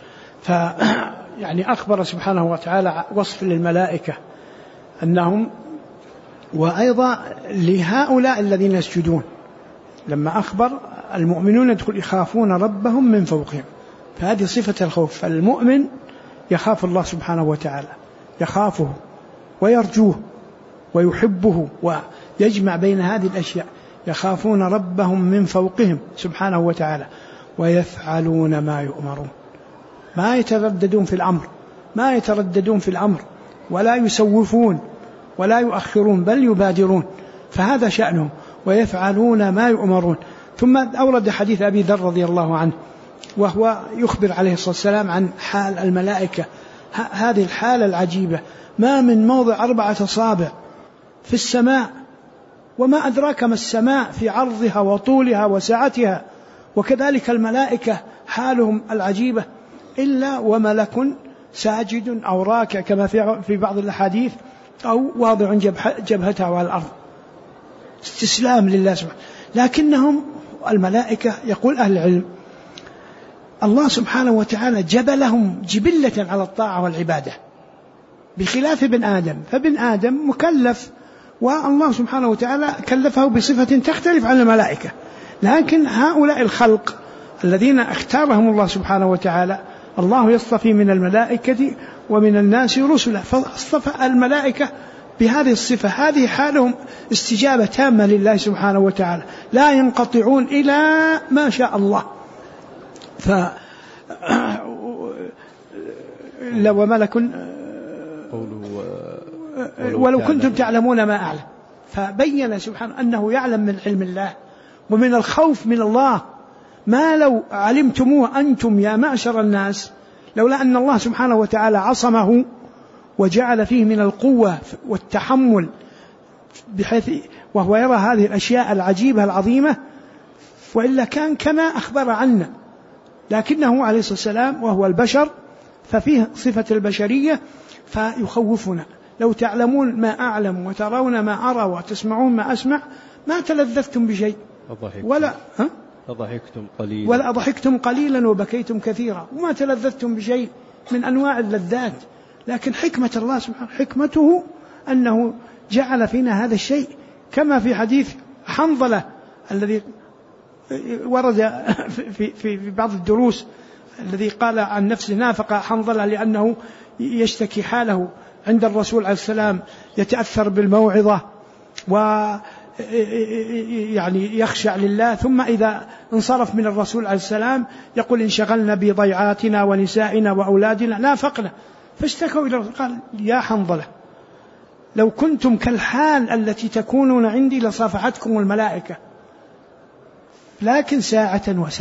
يعني أخبر سبحانه وتعالى وصف للملائكة أنهم، وأيضا لهؤلاء الذين يسجدون لما أخبر المؤمنون يخافون ربهم من فوقهم، فهذه صفة الخوف. فالمؤمن يخاف الله سبحانه وتعالى، يخافه ويرجوه ويحبه ويجمع بين هذه الأشياء. يخافون ربهم من فوقهم سبحانه وتعالى ويفعلون ما يؤمرون، ما يترددون في الأمر ولا يسوفون ولا يؤخرون بل يبادرون، فهذا شأنهم ويفعلون ما يؤمرون. ثم أورد حديث أبي ذر رضي الله عنه وهو يخبر عليه الصلاة والسلام عن حال الملائكة، هذه الحالة العجيبة، ما من موضع 4 أصابع في السماء، وما أدراك ما السماء في عرضها وطولها وسعتها، وكذلك الملائكة حالهم العجيبة، إلا وملك ساجد أو راكع كما في بعض الأحاديث، أو واضع جبهته على الأرض استسلام لله سبحانه. لكنهم الملائكة يقول أهل العلم الله سبحانه وتعالى جبلهم جبلة على الطاعة والعبادة بخلاف ابن آدم، فابن آدم مكلف والله سبحانه وتعالى كلفه بصفة تختلف عن الملائكة، لكن هؤلاء الخلق الذين اختارهم الله سبحانه وتعالى الله يصطفي من الملائكة ومن الناس رسلا، فاصطفى الملائكة بهذه الصفة، هذه حالهم استجابة تامة لله سبحانه وتعالى، لا ينقطعون إلى ما شاء الله. وما لكن ولو كنتم تعلمون ما أعلم، فبين سبحانه أنه يعلم من علم الله ومن الخوف من الله ما لو علمتموه أنتم يا معشر الناس، لولا أن الله سبحانه وتعالى عصمه وجعل فيه من القوة والتحمل بحيث وهو يرى هذه الأشياء العجيبة العظيمة، وإلا كان كما أخبر عنا، لكنه عليه الصلاة والسلام وهو البشر ففيه صفة البشرية فيخوفنا. لو تعلمون ما أعلم وترون ما أرى وتسمعون ما أسمع ما تلذذتم بشيء ولا أضحكتم قليلا وبكيتم كثيرا، وما تلذذتم بشيء من أنواع اللذات. لكن حكمة الله سبحانه حكمته أنه جعل فينا هذا الشيء، كما في حديث حنظلة الذي ورد في بعض الدروس الذي قال عن نفسه نافق حنظلة لأنه يشتكي حاله عند الرسول عليه السلام، يتأثر بالموعظة ويعني يخشع لله، ثم إذا انصرف من الرسول عليه السلام يقول انشغلنا بضيعاتنا ونسائنا وأولادنا نافقنا، فاشتكوا إلى الرسول قال يا حنظلة لو كنتم كالحال التي تكونون عندي لصافحتكم الملائكة، لكن ساعة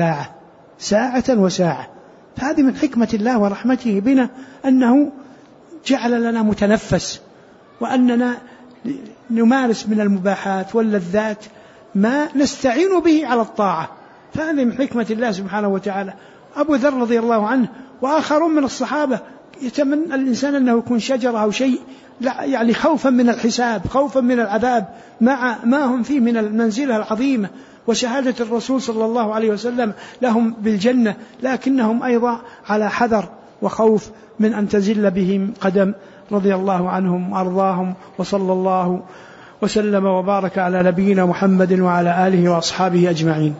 وساعة. فهذه من حكمة الله ورحمته بنا أنه جعل لنا متنفس، وأننا نمارس من المباحات واللذات ما نستعين به على الطاعة، فهذه من حكمة الله سبحانه وتعالى. أبو ذر رضي الله عنه وآخرون من الصحابة يتمنى الإنسان أنه يكون شجرة أو شيء، يعني خوفا من الحساب، خوفا من العذاب، مع ما هم فيه من المنزلة العظيمة وشهادة الرسول صلى الله عليه وسلم لهم بالجنة، لكنهم أيضا على حذر وخوف من أن تزل بهم قدم، رضي الله عنهم وأرضاهم، وصلى الله وسلم وبارك على نبينا محمد وعلى آله وأصحابه أجمعين.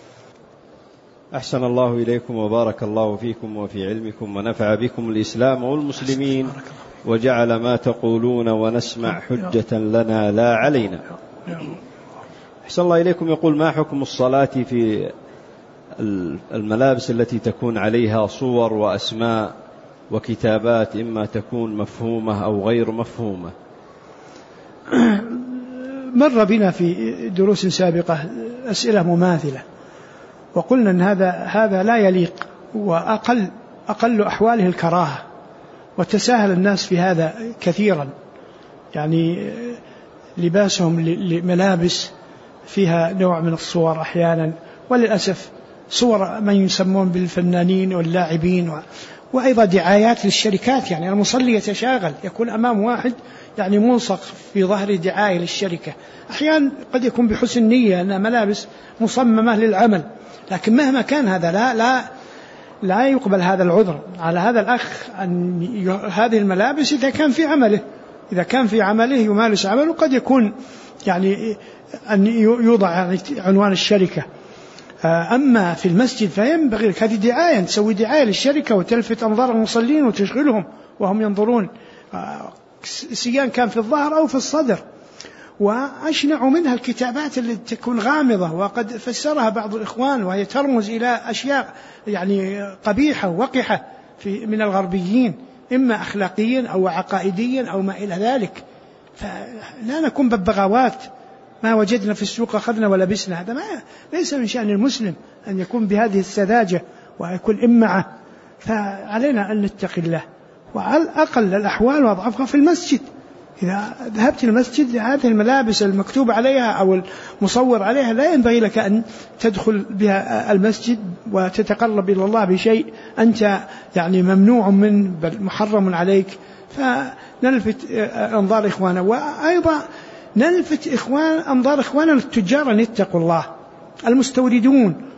أحسن الله إليكم وبارك الله فيكم وفي علمكم ونفع بكم الإسلام والمسلمين، وجعل ما تقولون ونسمع حجة لنا لا علينا. أحسن الله إليكم. يقول ما حكم الصلاة في الملابس التي تكون عليها صور وأسماء وكتابات إما تكون مفهومة أو غير مفهومة؟ مر بنا في دروس سابقة أسئلة مماثلة، وقلنا أن هذا لا يليق، وأقل أحواله الكراهة، وتساهل الناس في هذا كثيرا، يعني لباسهم لملابس فيها نوع من الصور أحيانا، وللأسف صور من يسمون بالفنانين واللاعبين، وأيضا دعايات للشركات، يعني المصلي يتشاغل يكون أمام واحد يعني ملصق في ظهر دعاية للشركة، أحيانا قد يكون بحسن نية أنها ملابس مصممة للعمل، لكن مهما كان هذا لا يقبل هذا العذر على هذا الأخ أن هذه الملابس إذا كان في عمله يمارس عمله، قد يكون يعني أن يوضع عنوان الشركة. أما في المسجد فينبغي هذه دعاية، تسوي دعاية للشركة وتلفت أنظار المصلين وتشغلهم وهم ينظرون، سواء كان في الظهر أو في الصدر. وأشنع منها الكتابات التي تكون غامضة، وقد فسرها بعض الإخوان وهي ترمز إلى أشياء يعني قبيحة ووقحة من الغربيين، إما أخلاقيا أو عقائديا أو ما إلى ذلك. فلا نكون ببغاوات، ما وجدنا في السوق أخذنا ولبسنا، هذا ليس من شأن المسلم أن يكون بهذه السذاجة ويكون إمعة. فعلينا أن نتقي الله، وعلى أقل الأحوال وأضعفها في المسجد. إذا ذهبت المسجد هذه الملابس المكتوب عليها أو المصور عليها لا ينبغي لك أن تدخل بها المسجد وتتقرب إلى الله بشيء أنت يعني ممنوع منه بل محرم عليك. فنلفت أنظار إخوانا، وأيضا نلفت أنظار إخوانا التجار أن يتقوا الله، المستوردون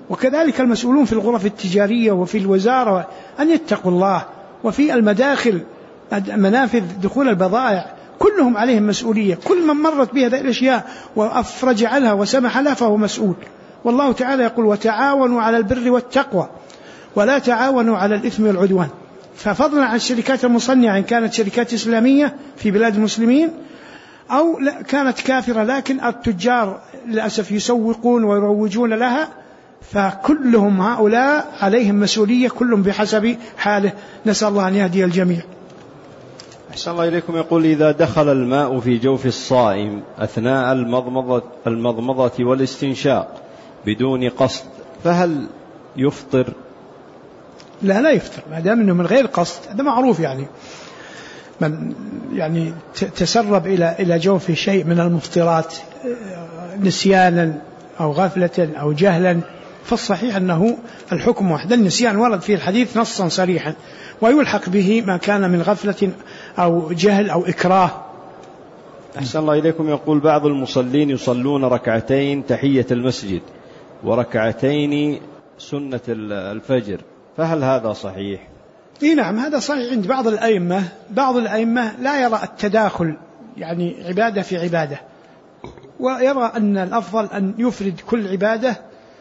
وكذلك المسؤولون في الغرف التجارية وفي الوزارة أن يتقوا الله، وفي المداخل منافذ دخول البضائع كلهم عليهم مسؤولية. كل من مرت بهذه الأشياء وأفرج عنها وسمح لها فهو مسؤول. والله تعالى يقول: وتعاونوا على البر والتقوى ولا تعاونوا على الإثم والعدوان. ففضلا عن الشركات المصنعة إن كانت شركات إسلامية في بلاد المسلمين أو كانت كافرة، لكن التجار للأسف يسوقون ويروجون لها، فكلهم هؤلاء عليهم مسؤولية، كلهم بحسب حاله. نسأل الله أن يهدي الجميع. أحسن الله إليكم. يقول: إذا دخل الماء في جوف الصائم أثناء المضمضة والاستنشاق بدون قصد فهل يفطر؟ لا يفطر ما دام أنه من غير قصد. هذا معروف، يعني من يعني تسرب إلى جوفه شيء من المفطرات نسيانا أو غفلة أو جهلا، فالصحيح أنه الحكم واحد. النسيان ورد فيه الحديث نصا صريحا، ويلحق به ما كان من غفلة أو جهل أو إكراه. أحسن الله إليكم. يقول: بعض المصلين يصلون ركعتين تحية المسجد وركعتين سنة الفجر، فهل هذا صحيح؟ نعم، هذا صحيح عند بعض الأئمة. بعض الأئمة لا يرى التداخل، يعني عبادة في عبادة، ويرى أن الأفضل أن يفرد كل عبادة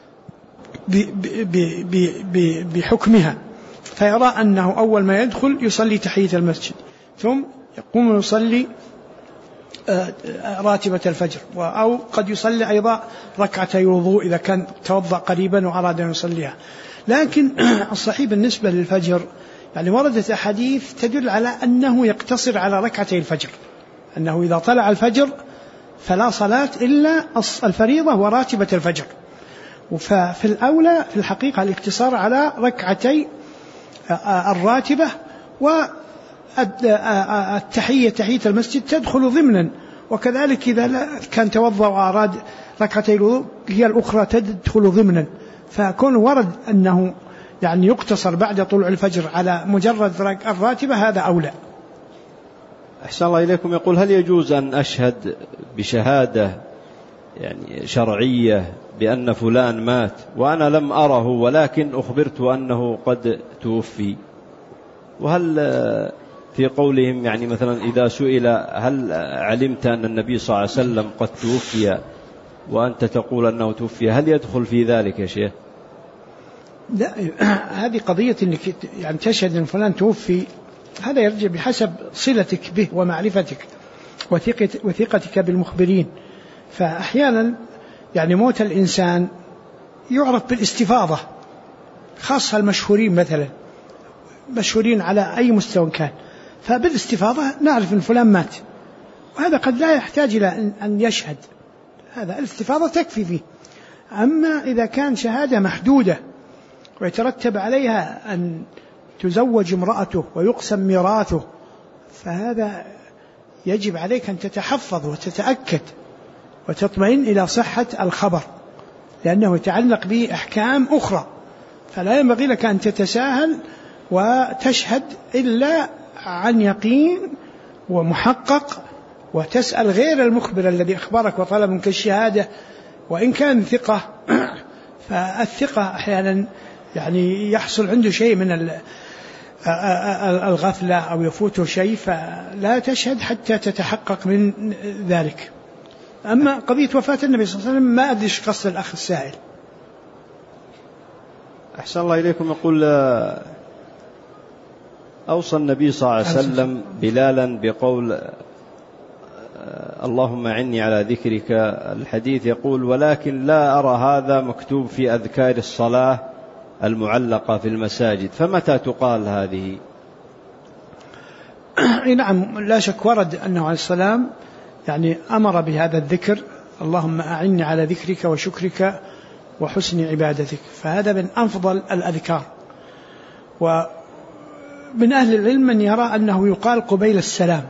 بحكمها، فيرى أنه أول ما يدخل يصلي تحية المسجد، ثم يقوم يصلي راتبة الفجر، أو قد يصلي أيضا ركعتي وضوء إذا كان توضأ قريبا وأراد أن يصليها. لكن الصحيح بالنسبة للفجر يعني وردت أحاديث تدل على أنه يقتصر على ركعتي الفجر، أنه إذا طلع الفجر فلا صلاة إلا الفريضة وراتبة الفجر. ففي الأولى في الحقيقة الاقتصار على ركعتي الراتبة، والتحية تحية المسجد تدخل ضمنا، وكذلك إذا كان توضأ وأراد ركعتي الوضوء هي الأخرى تدخل ضمنا. فكون ورد أنه يعني يقتصر بعد طلوع الفجر على مجرد الراتبة هذا أولى. أحسن الله إليكم. يقول: هل يجوز أن أشهد بشهادة يعني شرعية بأن فلان مات وأنا لم أره ولكن أخبرت أنه قد توفي؟ وهل في قولهم يعني مثلا إذا سئل هل علمت أن النبي صلى الله عليه وسلم قد توفي وأنت تقول أنه توفي، هل يدخل في ذلك يا شيخ؟ لا، هذه قضية أنك يعني تشهد أن فلان توفي، هذا يرجع بحسب صلتك به ومعرفتك وثقتك بالمخبرين. فأحيانا يعني موت الإنسان يعرف بالاستفاضة، خاصة المشهورين مثلا، مشهورين على أي مستوى كان، فبالاستفاضة نعرف أن فلان مات، وهذا قد لا يحتاج إلى أن يشهد، هذا الاستفاضة تكفي فيه. أما إذا كان شهادة محدودة ويترتب عليها أن تزوج امرأته ويقسم ميراثه، فهذا يجب عليك أن تتحفظ وتتأكد وتطمئن إلى صحة الخبر، لأنه يتعلق به أحكام أخرى، فلا ينبغي لك أن تتساهل وتشهد إلا عن يقين ومحقق، وتسأل غير المخبر الذي أخبرك وطلب منك الشهادة وإن كان ثقة. فالثقة أحيانا يعني يحصل عنده شيء من الغفلة أو يفوته شيء، فلا تشهد حتى تتحقق من ذلك. أما قضية وفاة النبي صلى الله عليه وسلم ما أدري قصد الأخ السائل. أحسن الله إليكم. يقول: أوصى النبي صلى الله عليه وسلم بلالا بقول اللهم أعني على ذكرك، الحديث يقول: ولكن لا أرى هذا مكتوب في أذكار الصلاة المعلقة في المساجد، فمتى تقال هذه؟ نعم، لا شك ورد أنه عليه السلام يعني أمر بهذا الذكر: اللهم أعني على ذكرك وشكرك وحسن عبادتك، فهذا من أفضل الأذكار. ومن أهل العلم من يرى أنه يقال قبيل السلام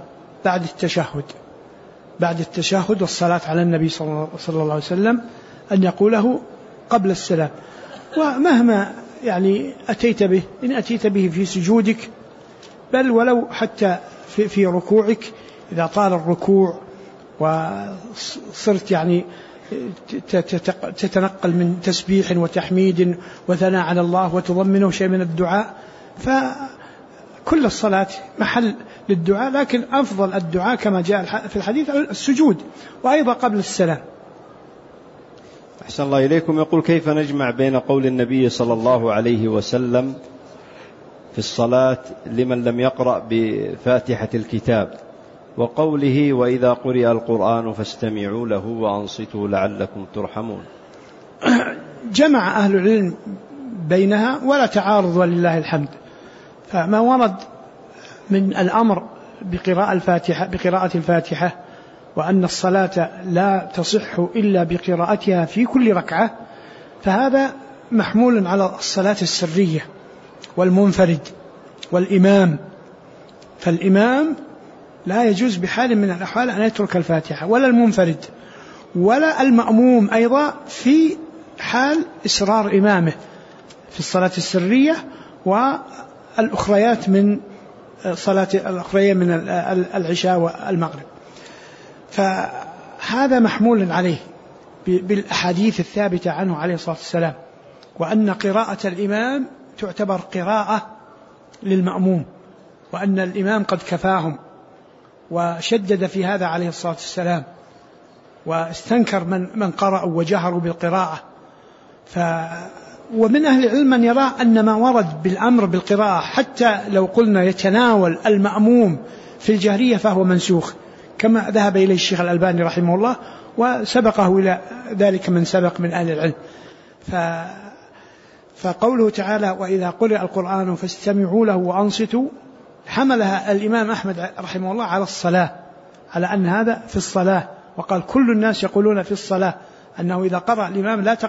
بعد التشهد والصلاة على النبي صلى الله عليه وسلم، أن يقوله قبل السلام. ومهما يعني أتيت به، إن أتيت به في سجودك، بل ولو حتى في ركوعك، إذا طال الركوع وصرت يعني تتنقل من تسبيح وتحميد وثناء على الله وتضمنه شيء من الدعاء، فكل الصلاة محل للدعاء، لكن أفضل الدعاء كما جاء في الحديث السجود، وأيضا قبل السلام. أحسن الله إليكم. يقول: كيف نجمع بين قول النبي صلى الله عليه وسلم في الصلاة لمن لم يقرأ بفاتحة الكتاب وقوله: وإذا قرئ القرآن فاستمعوا له وأنصتوا لعلكم ترحمون؟ جمع أهل العلم بينها ولا تعارض ولله الحمد. فما ورد من الأمر بقراءة الفاتحة وأن الصلاة لا تصح إلا بقراءتها في كل ركعة، فهذا محمول على الصلاة السرية والمنفرد والإمام. فالإمام لا يجوز بحال من الأحوال أن يترك الفاتحة، ولا المنفرد ولا المأموم أيضا في حال إسرار إمامه في الصلاة السرية والأخريات من صلاة الأخرية من العشاء والمغرب. فهذا محمول عليه بالأحاديث الثابتة عنه عليه الصلاة والسلام، وأن قراءة الإمام تعتبر قراءة للمأموم، وأن الإمام قد كفاهم، وشدد في هذا عليه الصلاة والسلام، واستنكر من قرأوا وجهروا بالقراءة. ومن أهل العلم من يرى أن ما ورد بالأمر بالقراءة حتى لو قلنا يتناول المأموم في الجهرية فهو منسوخ، كما ذهب إليه الشيخ الألباني رحمه الله، وسبقه إلى ذلك من سبق من أهل العلم. فقوله تعالى: وإذا قرئ القرآن فاستمعوا له وأنصتوا، حملها الإمام أحمد رحمه الله على الصلاة، على أن هذا في الصلاة، وقال: كل الناس يقولون في الصلاة أنه إذا قرأ الإمام لا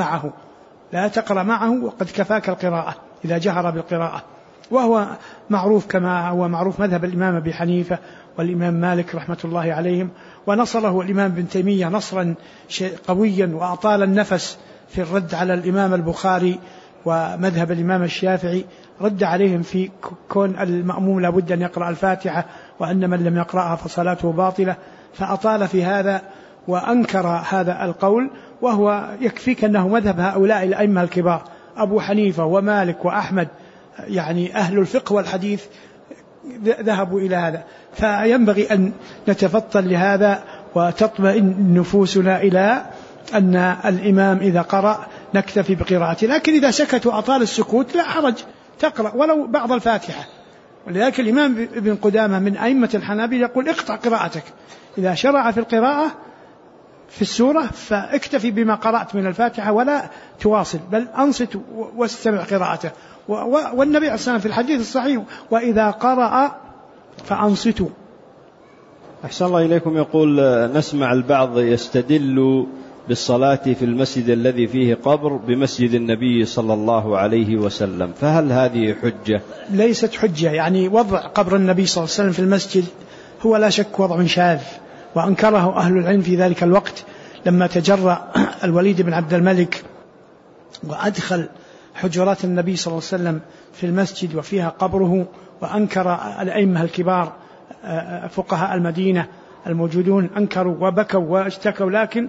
تقرأ معه وقد كفاك القراءة إذا جهر بالقراءة. وهو معروف كما هو معروف مذهب الإمام أبي حنيفة والإمام مالك رحمة الله عليهم، ونصره الإمام ابن تيمية نصرا قويا وأطال النفس في الرد على الإمام البخاري ومذهب الإمام الشافعي، رد عليهم في كون المأموم لابد أن يقرأ الفاتحة، وأن من لم يقرأها فصلاته باطلة، فأطال في هذا وأنكر هذا القول. وهو يكفيك أنه مذهب هؤلاء الأئمة الكبار أبو حنيفة ومالك وأحمد، يعني أهل الفقه والحديث ذهبوا إلى هذا. فينبغي أن نتفطن لهذا وتطمئن نفوسنا إلى أن الإمام إذا قرأ نكتفي بقراءته، لكن إذا سكت وأطال السكوت لا حرج، تقرأ ولو بعض الفاتحة. ولذلك الإمام ابن قدامة من أئمة الحنابلة يقول: اقطع قراءتك، إذا شرع في القراءة في السورة فاكتفي بما قرأت من الفاتحة ولا تواصل، بل أنصت واستمع قراءته. والنبي عليه الصلاة والسلام في الحديث الصحيح: وإذا قرأ فأنصتوا. أحسن الله إليكم. يقول: نسمع البعض يستدل بالصلاة في المسجد الذي فيه قبر بمسجد النبي صلى الله عليه وسلم، فهل هذه حجة؟ ليست حجة، يعني وضع قبر النبي صلى الله عليه وسلم في المسجد هو لا شك وضع شاذ، وأنكره أهل العلم في ذلك الوقت لما تجرأ الوليد بن عبد الملك وأدخل حجرات النبي صلى الله عليه وسلم في المسجد وفيها قبره، وأنكر الأئمة الكبار فقهاء المدينة الموجودون، أنكروا وبكوا واشتكوا، لكن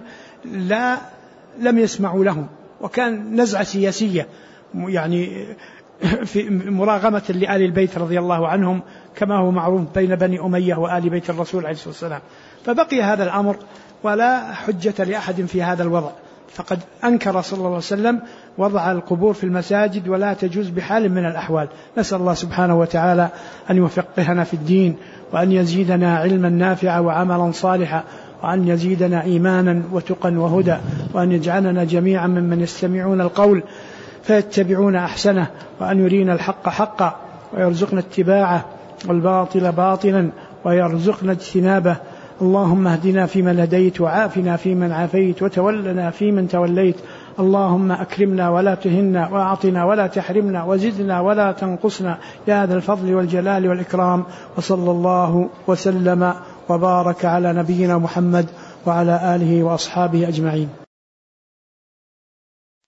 لم يسمعوا لهم. وكان نزعة سياسية يعني في مراغمة لآل البيت رضي الله عنهم، كما هو معروف بين بني أمية وآل بيت الرسول عليه الصلاة والسلام. فبقي هذا الأمر ولا حجة لأحد في هذا الوضع، فقد أنكر صلى الله عليه وسلم وضع القبور في المساجد ولا تجوز بحال من الأحوال. نسأل الله سبحانه وتعالى أن يفقهنا في الدين، وأن يزيدنا علما نافعا وعملا صالحا، وأن يزيدنا إيمانا وتقا وهدى، وأن يجعلنا جميعا ممن يستمعون القول فيتبعون أحسنه، وأن يرينا الحق حقا ويرزقنا اتباعه والباطل باطلا ويرزقنا اجتنابه. اللهم اهدنا فيمن هديت، وعافنا فيمن عافيت، وتولنا فيمن توليت. اللهم أكرمنا ولا تهنا، وأعطنا ولا تحرمنا، وزدنا ولا تنقصنا، يا ذا الفضل والجلال والإكرام. وصلى الله وسلم وبارك على نبينا محمد وعلى آله وأصحابه أجمعين.